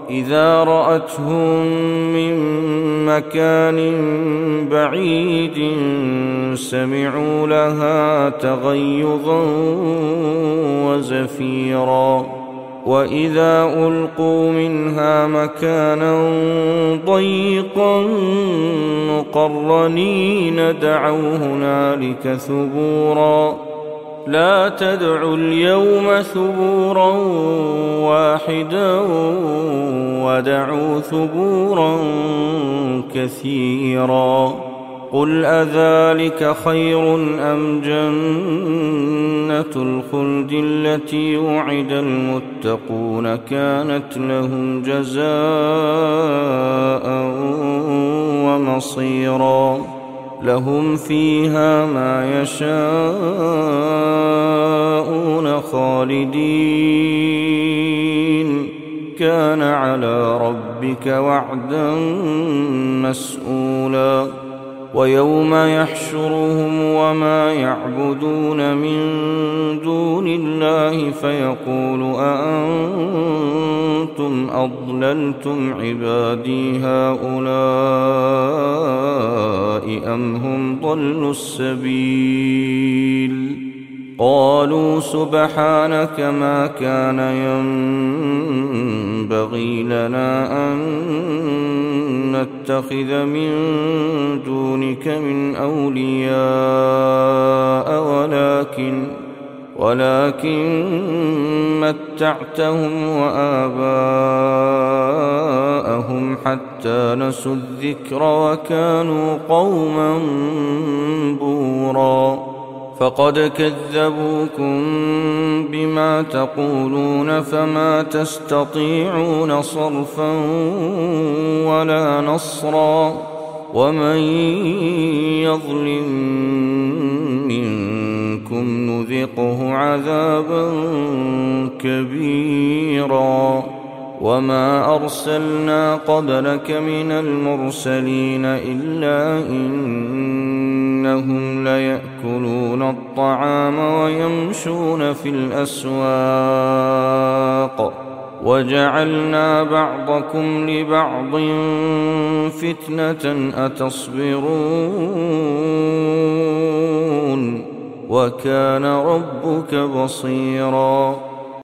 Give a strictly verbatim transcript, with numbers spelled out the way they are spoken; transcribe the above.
إذا رأتهم من مكان بعيد سمعوا لها تغيظا وزفيرا وإذا ألقوا منها مكانا ضيقا مقرنين دعوا هنالك ثبورا لا تدعوا اليوم ثبورا واحدا ودعوا ثبورا كثيرا قل أذلك خير أم جنة الخلد التي وعد المتقون كانت لهم جزاء ومصيرا لهم فيها ما يشاءون خالدين كان على ربك وعدا مسئولا ويوم يحشرهم وما يعبدون من دون الله فيقول أأنتم أضللتم عبادي هؤلاء أم هم ضلوا السبيل قالوا سبحانك ما كان ينبغي لنا أن نتخذ من دونك من أولياء ولكن ولكن متعتهم وآباءهم حتى نسوا الذكر وكانوا قوما بورا فقد كذبوكم بما تقولون فما تستطيعون صرفا ولا نصرا ومن يظلم منكم نذقه عذابا كبيرا وما أرسلنا قبلك من المرسلين إلا إنهم ليأكلون الطعام ويمشون في الأسواق وجعلنا بعضكم لبعض فتنة أتصبرون وكان ربك بصيرا